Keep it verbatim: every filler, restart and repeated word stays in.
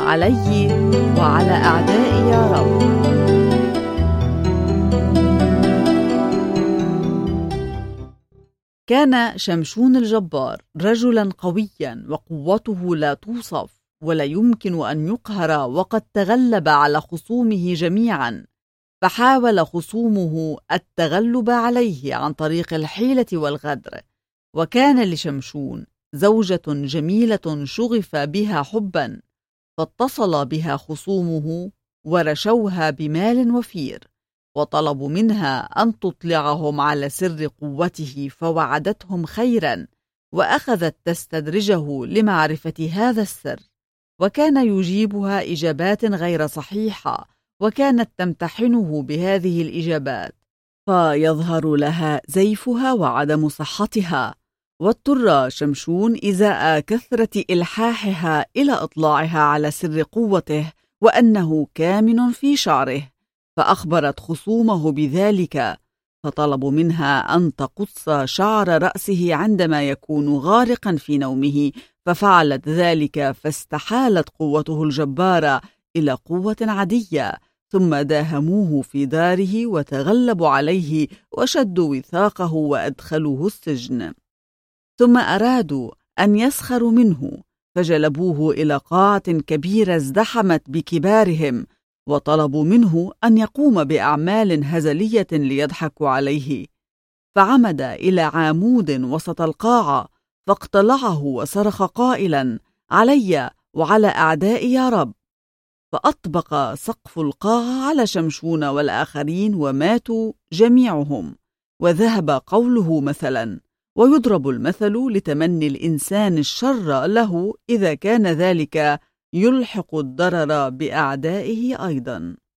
علي وعلى أعدائي يا رب. كان شمشون الجبار رجلا قويا وقوته لا توصف ولا يمكن أن يقهر، وقد تغلب على خصومه جميعا، فحاول خصومه التغلب عليه عن طريق الحيلة والغدر. وكان لشمشون زوجة جميلة شغف بها حبا، فاتصل بها خصومه ورشوها بمال وفير، وطلبوا منها أن تطلعهم على سر قوته، فوعدتهم خيرا وأخذت تستدرجه لمعرفة هذا السر، وكان يجيبها إجابات غير صحيحة، وكانت تمتحنه بهذه الإجابات فيظهر لها زيفها وعدم صحتها، واضطر شمشون إزاء كثرة إلحاحها إلى إطلاعها على سر قوته وأنه كامن في شعره، فأخبرت خصومه بذلك، فطلبوا منها أن تقص شعر رأسه عندما يكون غارقا في نومه، ففعلت ذلك، فاستحالت قوته الجبارة إلى قوة عادية، ثم داهموه في داره وتغلبوا عليه وشدوا وثاقه وأدخلوه السجن. ثم أرادوا أن يسخروا منه، فجلبوه إلى قاعة كبيرة ازدحمت بكبارهم، وطلبوا منه أن يقوم بأعمال هزلية ليضحكوا عليه، فعمد إلى عامود وسط القاعة فاقتلعه وصرخ قائلا: علي وعلى أعدائي يا رب! فأطبق سقف القاعة على شمشون والآخرين وماتوا جميعهم، وذهب قوله مثلا، ويضرب المثل لتمني الإنسان الشر له إذا كان ذلك يلحق الضرر بأعدائه أيضا.